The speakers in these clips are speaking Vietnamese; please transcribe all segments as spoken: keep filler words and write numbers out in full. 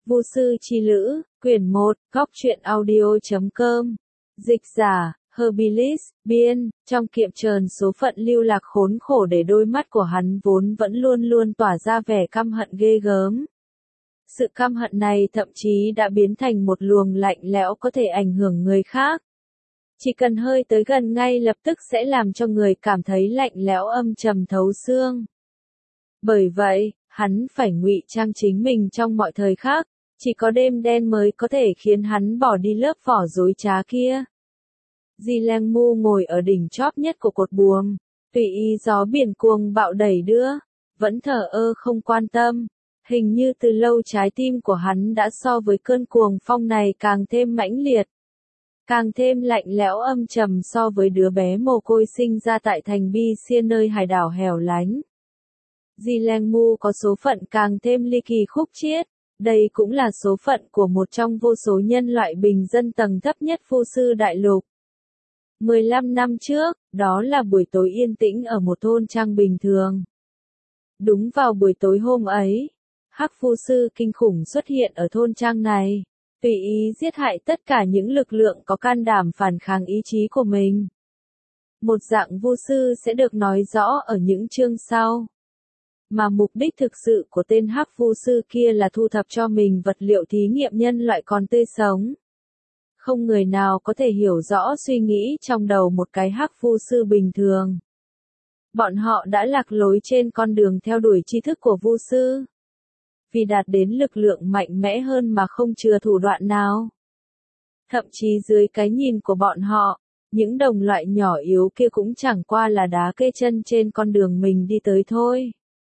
Vu sư chi lữ, quyển một, góc truyện audio chấm com. Dịch giả, Herbilis, biên, trong kiệm trờn số phận lưu lạc khốn khổ để đôi mắt của hắn vốn vẫn luôn luôn tỏa ra vẻ căm hận ghê gớm. Sự căm hận này thậm chí đã biến thành một luồng lạnh lẽo có thể ảnh hưởng người khác. Chỉ cần hơi tới gần ngay lập tức sẽ làm cho người cảm thấy lạnh lẽo âm trầm thấu xương. Bởi vậy, hắn phải ngụy trang chính mình trong mọi thời khắc, chỉ có đêm đen mới có thể khiến hắn bỏ đi lớp vỏ dối trá kia. Di Lang Mu ngồi ở đỉnh chóp nhất của cột buồm, tùy ý gió biển cuồng bạo đẩy đưa, vẫn thờ ơ không quan tâm. Hình như từ lâu trái tim của hắn đã so với cơn cuồng phong này càng thêm mãnh liệt, càng thêm lạnh lẽo âm trầm so với đứa bé mồ côi sinh ra tại thành Bi Xiên nơi hải đảo hẻo lánh. Di Lang Mu có số phận càng thêm ly kỳ khúc chiết, đây cũng là số phận của một trong vô số nhân loại bình dân tầng thấp nhất Vu sư đại lục. mười lăm năm trước, đó là buổi tối yên tĩnh ở một thôn trang bình thường. Đúng vào buổi tối hôm ấy, Hắc Vu sư kinh khủng xuất hiện ở thôn trang này, tùy ý giết hại tất cả những lực lượng có can đảm phản kháng ý chí của mình. Một dạng Vu sư sẽ được nói rõ ở những chương sau. Mà mục đích thực sự của tên Hắc Vu sư kia là thu thập cho mình vật liệu thí nghiệm nhân loại còn tươi sống. Không người nào có thể hiểu rõ suy nghĩ trong đầu một cái Hắc Vu sư bình thường. Bọn họ đã lạc lối trên con đường theo đuổi tri thức của Vu sư. Vì đạt đến lực lượng mạnh mẽ hơn mà không chừa thủ đoạn nào. Thậm chí dưới cái nhìn của bọn họ, những đồng loại nhỏ yếu kia cũng chẳng qua là đá kê chân trên con đường mình đi tới thôi.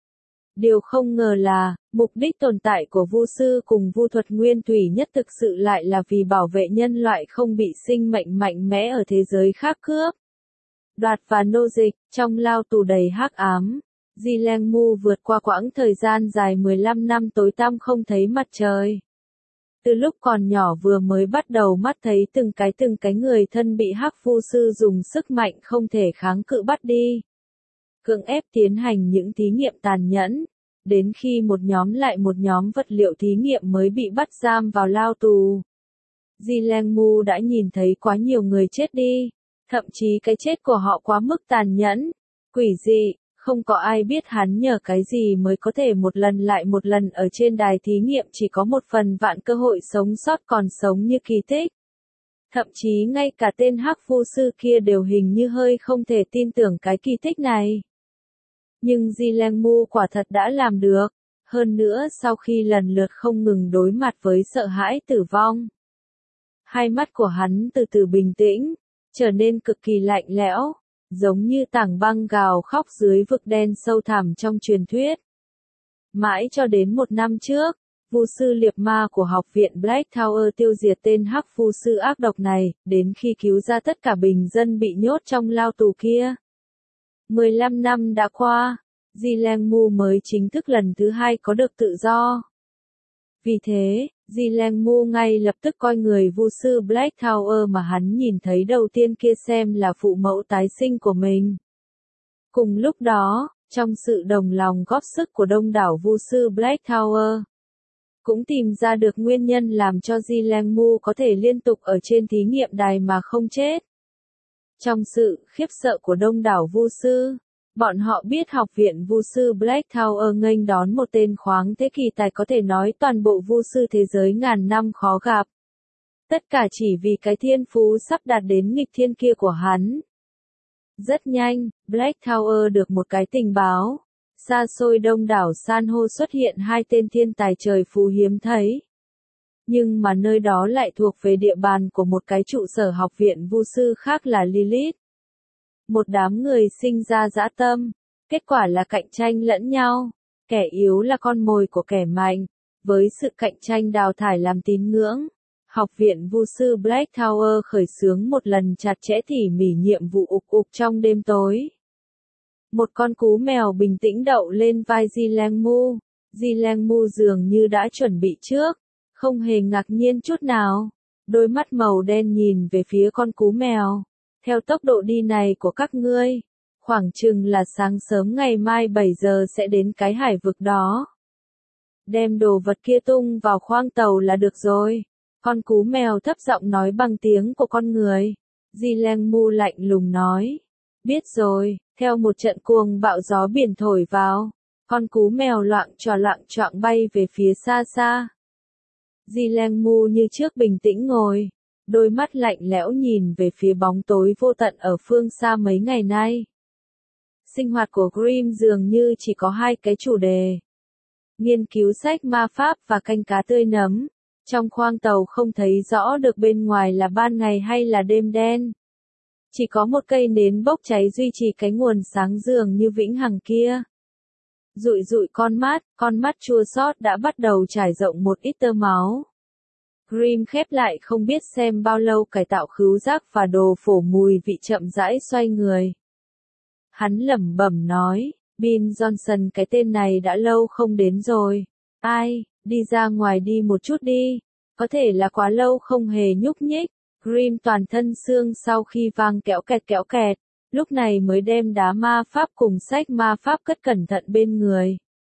Điều không ngờ là, mục đích tồn tại của Vu sư cùng Vu thuật nguyên thủy nhất thực sự lại là vì bảo vệ nhân loại không bị sinh mệnh mạnh mẽ ở thế giới khác cướp, đoạt và nô dịch. Trong lao tù đầy hắc ám, Di Lang Mu vượt qua quãng thời gian dài mười lăm năm tối tăm không thấy mặt trời. Từ lúc còn nhỏ vừa mới bắt đầu mắt thấy từng cái từng cái người thân bị Hắc Vu sư dùng sức mạnh không thể kháng cự bắt đi, cưỡng ép tiến hành những thí nghiệm tàn nhẫn, đến khi một nhóm lại một nhóm vật liệu thí nghiệm mới bị bắt giam vào lao tù. Di Lang Mu đã nhìn thấy quá nhiều người chết đi, thậm chí cái chết của họ quá mức tàn nhẫn, quỷ dị, không có ai biết hắn nhờ cái gì mới có thể một lần lại một lần ở trên đài thí nghiệm chỉ có một phần vạn cơ hội sống sót còn sống như kỳ tích. Thậm chí ngay cả tên Hắc Vu sư kia đều hình như hơi không thể tin tưởng cái kỳ tích này. Nhưng Di Lang Mu quả thật đã làm được, hơn nữa sau khi lần lượt không ngừng đối mặt với sợ hãi tử vong. Hai mắt của hắn từ từ bình tĩnh, trở nên cực kỳ lạnh lẽo, giống như tảng băng gào khóc dưới vực đen sâu thẳm trong truyền thuyết. Mãi cho đến một năm trước, Vu sư liệp ma của học viện Black Tower tiêu diệt tên Hắc Vu sư ác độc này, đến khi cứu ra tất cả bình dân bị nhốt trong lao tù kia. mười lăm năm đã qua, Di Lang Mu mới chính thức lần thứ hai có được tự do. Vì thế, Di Lang Mu ngay lập tức coi người Vu sư Black Tower mà hắn nhìn thấy đầu tiên kia xem là phụ mẫu tái sinh của mình. Cùng lúc đó, trong sự đồng lòng góp sức của đông đảo Vu sư Black Tower, cũng tìm ra được nguyên nhân làm cho Di Lang Mu có thể liên tục ở trên thí nghiệm đài mà không chết. Trong sự khiếp sợ của đông đảo Vu sư, bọn họ biết học viện Vu sư Black Tower nghênh đón một tên khoáng thế kỳ tài có thể nói toàn bộ Vu sư thế giới ngàn năm khó gặp. Tất cả chỉ vì cái thiên phú sắp đạt đến nghịch thiên kia của hắn. Rất nhanh, Black Tower được một cái tình báo. Xa xôi đông đảo san hô xuất hiện hai tên thiên tài trời phú hiếm thấy. Nhưng mà nơi đó lại thuộc về địa bàn của một cái trụ sở học viện Vu sư khác là Lilith. Một đám người sinh ra dã tâm, kết quả là cạnh tranh lẫn nhau, kẻ yếu là con mồi của kẻ mạnh, với sự cạnh tranh đào thải làm tín ngưỡng. Học viện Vu sư Black Tower khởi xướng một lần chặt chẽ tỉ mỉ nhiệm vụ ục ục trong đêm tối. Một con cú mèo bình tĩnh đậu lên vai Di Lang Mu, Di Lang Mu dường như đã chuẩn bị trước, không hề ngạc nhiên chút nào, đôi mắt màu đen nhìn về phía con cú mèo. Theo tốc độ đi này của các ngươi, khoảng chừng là sáng sớm ngày mai bảy giờ sẽ đến cái hải vực đó. Đem đồ vật kia tung vào khoang tàu là được rồi. Con cú mèo thấp giọng nói bằng tiếng của con người. Di Leng Mu lạnh lùng nói. Biết rồi, theo một trận cuồng bạo gió biển thổi vào. Con cú mèo loạng trò loạng choạng bay về phía xa xa. Di Leng Mu như trước bình tĩnh ngồi. Đôi mắt lạnh lẽo nhìn về phía bóng tối vô tận ở phương xa mấy ngày nay. Sinh hoạt của Grimm dường như chỉ có hai cái chủ đề. Nghiên cứu sách ma pháp và canh cá tươi nấm. Trong khoang tàu không thấy rõ được bên ngoài là ban ngày hay là đêm đen. Chỉ có một cây nến bốc cháy duy trì cái nguồn sáng dường như vĩnh hằng kia. Rụi rụi con mắt, con mắt chua xót đã bắt đầu trải rộng một ít tơ máu. Grimm khép lại không biết xem bao lâu cải tạo khứu giác và đồ phổ mùi vị chậm rãi xoay người. Hắn lẩm bẩm nói, Bill Johnson cái tên này đã lâu không đến rồi. Ai, đi ra ngoài đi một chút đi. Có thể là quá lâu không hề nhúc nhích. Grimm toàn thân xương sau khi vang kéo kẹt kéo kẹt. Lúc này mới đem đá ma pháp cùng sách ma pháp cất cẩn thận bên người.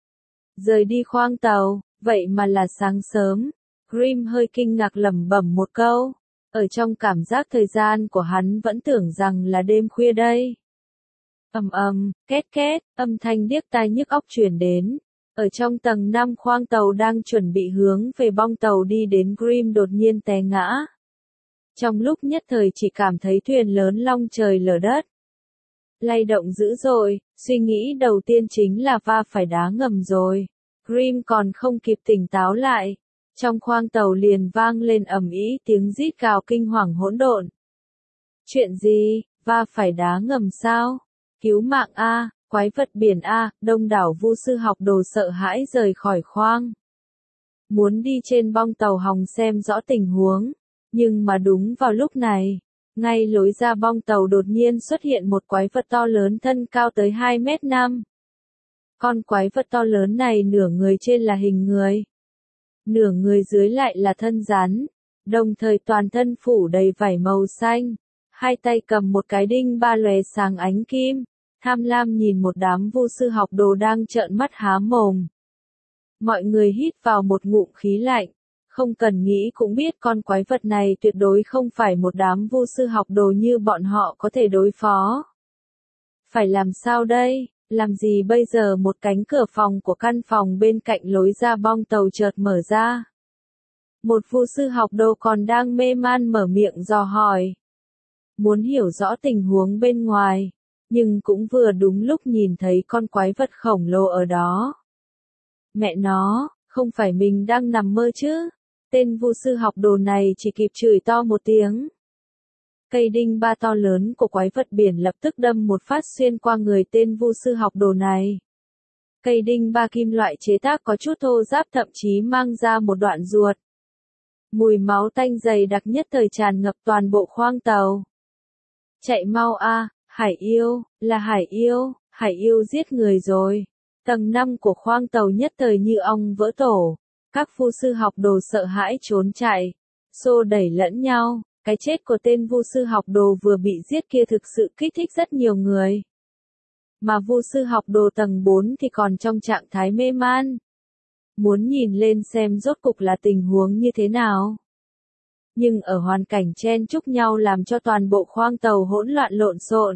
Rời đi khoang tàu, vậy mà là sáng sớm. Grimm hơi kinh ngạc lẩm bẩm một câu. Ở trong cảm giác thời gian của hắn vẫn tưởng rằng là đêm khuya đây. Ầm ầm, két két, âm thanh điếc tai nhức óc truyền đến. Ở trong tầng năm khoang tàu đang chuẩn bị hướng về bong tàu đi đến Grimm đột nhiên té ngã. Trong lúc nhất thời chỉ cảm thấy thuyền lớn long trời lở đất. Lay động dữ dội, suy nghĩ đầu tiên chính là va phải đá ngầm rồi. Grimm còn không kịp tỉnh táo lại. Trong khoang tàu liền vang lên ầm ĩ tiếng rít gào kinh hoàng hỗn độn. Chuyện gì, va phải đá ngầm sao? Cứu mạng a, quái vật biển a, đông đảo vu sư học đồ sợ hãi rời khỏi khoang. Muốn đi trên bong tàu hòng xem rõ tình huống, nhưng mà đúng vào lúc này, ngay lối ra bong tàu đột nhiên xuất hiện một quái vật to lớn thân cao tới hai mét năm. Con quái vật to lớn này nửa người trên là hình người, nửa người dưới lại là thân rắn, đồng thời toàn thân phủ đầy vảy màu xanh, hai tay cầm một cái đinh ba lóe sáng ánh kim, tham lam nhìn một đám vu sư học đồ đang trợn mắt há mồm. Mọi người hít vào một ngụm khí lạnh, không cần nghĩ cũng biết con quái vật này tuyệt đối không phải một đám vu sư học đồ như bọn họ có thể đối phó. Phải làm sao đây? Làm gì bây giờ? Một cánh cửa phòng của căn phòng bên cạnh lối ra bong tàu chợt mở ra. Một vu sư học đồ còn đang mê man mở miệng dò hỏi. Muốn hiểu rõ tình huống bên ngoài, nhưng cũng vừa đúng lúc nhìn thấy con quái vật khổng lồ ở đó. Mẹ nó, không phải mình đang nằm mơ chứ? Tên vu sư học đồ này chỉ kịp chửi to một tiếng. Cây đinh ba to lớn của quái vật biển lập tức đâm một phát xuyên qua người tên vu sư học đồ này. Cây đinh ba kim loại chế tác có chút thô ráp, thậm chí mang ra một đoạn ruột. Mùi máu tanh dày đặc nhất thời tràn ngập toàn bộ khoang tàu. Chạy mau a, hải yêu, là hải yêu, hải yêu giết người rồi. Tầng năm của khoang tàu nhất thời như ong vỡ tổ. Các vu sư học đồ sợ hãi trốn chạy, xô đẩy lẫn nhau. Cái chết của tên vu sư học đồ vừa bị giết kia thực sự kích thích rất nhiều người. Mà vu sư học đồ tầng bốn thì còn trong trạng thái mê man. Muốn nhìn lên xem rốt cục là tình huống như thế nào. Nhưng ở hoàn cảnh chen chúc nhau làm cho toàn bộ khoang tàu hỗn loạn lộn xộn.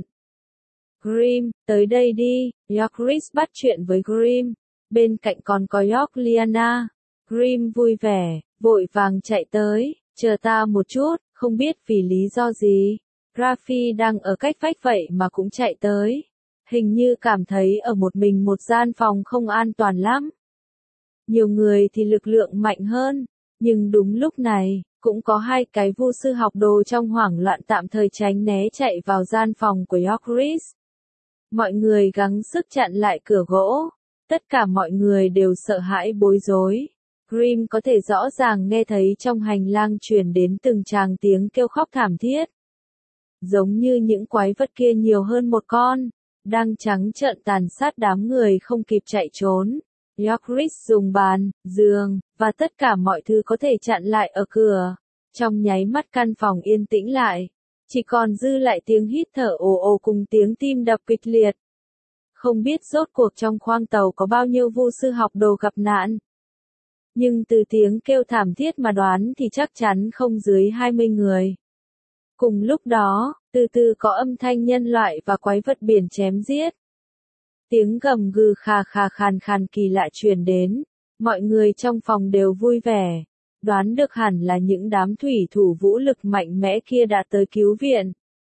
Grimm, tới đây đi, Yorkris bắt chuyện với Grimm. Bên cạnh còn có York Liana. Grimm vui vẻ, vội vàng chạy tới, chờ ta một chút, không biết vì lý do gì. Raffi đang ở cách vách vậy mà cũng chạy tới. Hình như cảm thấy ở một mình một gian phòng không an toàn lắm. Nhiều người thì lực lượng mạnh hơn, nhưng đúng lúc này, cũng có hai cái vu sư học đồ trong hoảng loạn tạm thời tránh né chạy vào gian phòng của Yorkris. Mọi người gắng sức chặn lại cửa gỗ. Tất cả mọi người đều sợ hãi bối rối. Grimm có thể rõ ràng nghe thấy trong hành lang truyền đến từng tràng tiếng kêu khóc thảm thiết. Giống như những quái vật kia nhiều hơn một con, đang trắng trợn tàn sát đám người không kịp chạy trốn. Yorkris dùng bàn, giường, và tất cả mọi thứ có thể chặn lại ở cửa. Trong nháy mắt căn phòng yên tĩnh lại. Chỉ còn dư lại tiếng hít thở ồ ồ cùng tiếng tim đập kịch liệt. Không biết rốt cuộc trong khoang tàu có bao nhiêu vu sư học đồ gặp nạn. Nhưng từ tiếng kêu thảm thiết mà đoán thì chắc chắn không dưới hai mươi người. Cùng lúc đó, từ từ có âm thanh nhân loại và quái vật biển chém giết. Tiếng gầm gừ khà khà khàn khàn kỳ lạ truyền đến, mọi người trong phòng đều vui vẻ, đoán được hẳn là những đám thủy thủ vũ lực mạnh mẽ kia đã tới cứu viện.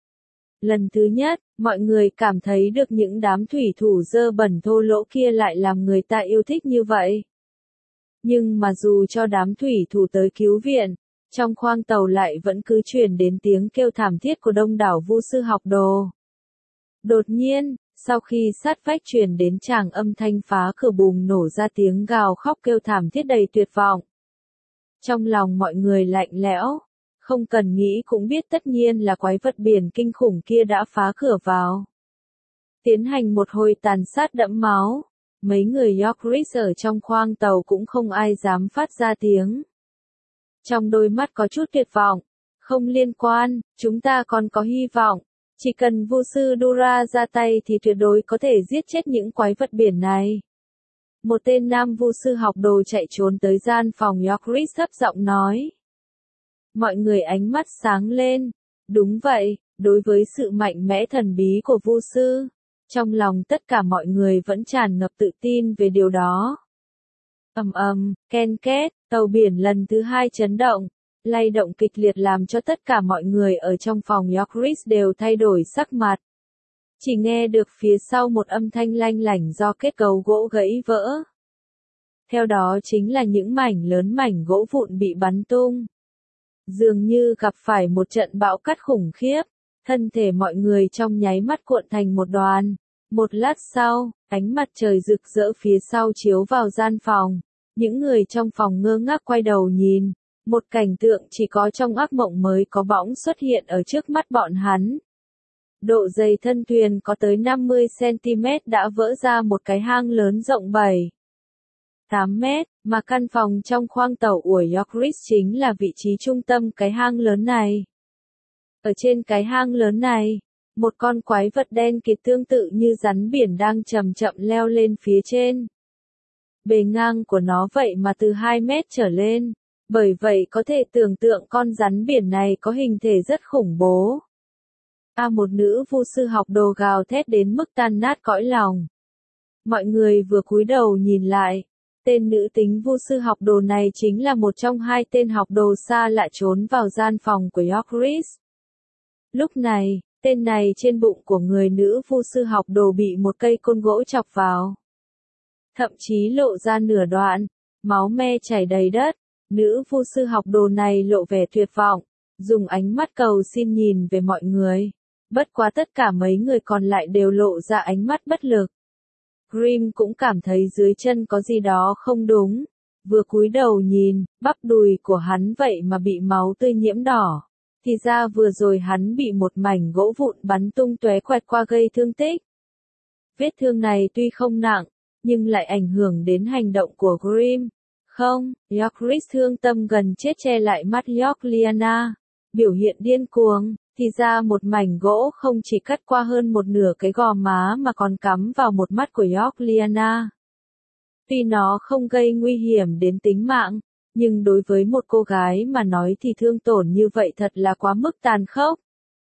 Lần thứ nhất, mọi người cảm thấy được những đám thủy thủ dơ bẩn thô lỗ kia lại làm người ta yêu thích như vậy. Nhưng mà dù cho đám thủy thủ tới cứu viện, trong khoang tàu lại vẫn cứ truyền đến tiếng kêu thảm thiết của đông đảo vu sư học đồ. Đột nhiên, sau khi sát vách truyền đến tràng âm thanh phá cửa bùng nổ ra tiếng gào khóc kêu thảm thiết đầy tuyệt vọng. Trong lòng mọi người lạnh lẽo, không cần nghĩ cũng biết tất nhiên là quái vật biển kinh khủng kia đã phá cửa vào. Tiến hành một hồi tàn sát đẫm máu, mấy người Yorkris ở trong khoang tàu cũng không ai dám phát ra tiếng. Trong đôi mắt có chút tuyệt vọng, không liên quan, chúng ta còn có hy vọng. Chỉ cần vu sư Dura ra tay thì tuyệt đối có thể giết chết những quái vật biển này. Một tên nam vu sư học đồ chạy trốn tới gian phòng Yorkris thấp giọng nói. Mọi người ánh mắt sáng lên. Đúng vậy, đối với sự mạnh mẽ thần bí của vu sư, trong lòng tất cả mọi người vẫn tràn ngập tự tin về điều đó. Ầm ầm, ken két, tàu biển lần thứ hai chấn động. Lay động kịch liệt làm cho tất cả mọi người ở trong phòng Yorkris đều thay đổi sắc mặt. Chỉ nghe được phía sau một âm thanh lanh lảnh do kết cấu gỗ gãy vỡ. Theo đó chính là những mảnh lớn mảnh gỗ vụn bị bắn tung. Dường như gặp phải một trận bão cát khủng khiếp, thân thể mọi người trong nháy mắt cuộn thành một đoàn. Một lát sau, ánh mặt trời rực rỡ phía sau chiếu vào gian phòng. Những người trong phòng ngơ ngác quay đầu nhìn. Một cảnh tượng chỉ có trong ác mộng mới có bỗng xuất hiện ở trước mắt bọn hắn. Độ dày thân thuyền có tới năm mươi xăng-ti-mét đã vỡ ra một cái hang lớn rộng bảy tám mét, mà căn phòng trong khoang tàu của Yorkris chính là vị trí trung tâm cái hang lớn này. Ở trên cái hang lớn này, một con quái vật đen kịt tương tự như rắn biển đang chậm chậm leo lên phía trên. Bề ngang của nó vậy mà từ hai mét trở lên. Bởi vậy có thể tưởng tượng con rắn biển này có hình thể rất khủng bố. A một nữ vu sư học đồ gào thét đến mức tan nát cõi lòng. Mọi người vừa cúi đầu nhìn lại, tên nữ tính vu sư học đồ này chính là một trong hai tên học đồ xa lạ trốn vào gian phòng của Yorkris. Lúc này, tên này trên bụng của người nữ vu sư học đồ bị một cây côn gỗ chọc vào. Thậm chí lộ ra nửa đoạn, máu me chảy đầy đất. Nữ vu sư học đồ này lộ vẻ tuyệt vọng, dùng ánh mắt cầu xin nhìn về mọi người. Bất quá tất cả mấy người còn lại đều lộ ra ánh mắt bất lực. Grimm cũng cảm thấy dưới chân có gì đó không đúng. Vừa cúi đầu nhìn, bắp đùi của hắn vậy mà bị máu tươi nhiễm đỏ. Thì ra vừa rồi hắn bị một mảnh gỗ vụn bắn tung tóe quẹt qua gây thương tích. Vết thương này tuy không nặng, nhưng lại ảnh hưởng đến hành động của Grimm. Không, Yorkris thương tâm gần chết che lại mắt Yorkliana, biểu hiện điên cuồng, thì ra một mảnh gỗ không chỉ cắt qua hơn một nửa cái gò má mà còn cắm vào một mắt của Yorkliana. Tuy nó không gây nguy hiểm đến tính mạng, nhưng đối với một cô gái mà nói thì thương tổn như vậy thật là quá mức tàn khốc.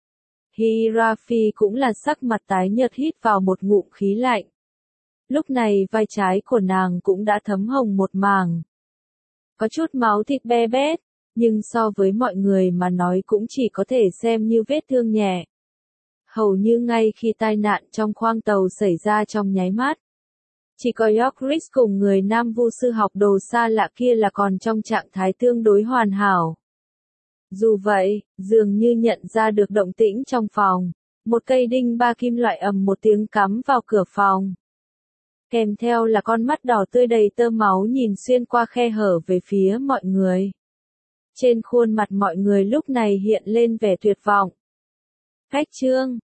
Hirafi cũng là sắc mặt tái nhợt hít vào một ngụm khí lạnh. Lúc này vai trái của nàng cũng đã thấm hồng một mảng. Có chút máu thịt be bét, nhưng so với mọi người mà nói cũng chỉ có thể xem như vết thương nhẹ. Hầu như ngay khi tai nạn trong khoang tàu xảy ra trong nháy mắt, chỉ có Yorkris cùng người nam vu sư học đồ xa lạ kia là còn trong trạng thái tương đối hoàn hảo. Dù vậy, dường như nhận ra được động tĩnh trong phòng, một cây đinh ba kim loại ầm một tiếng cắm vào cửa phòng. Kèm theo là con mắt đỏ tươi đầy tơ máu nhìn xuyên qua khe hở về phía mọi người. Trên khuôn mặt mọi người lúc này hiện lên vẻ tuyệt vọng. Cách chương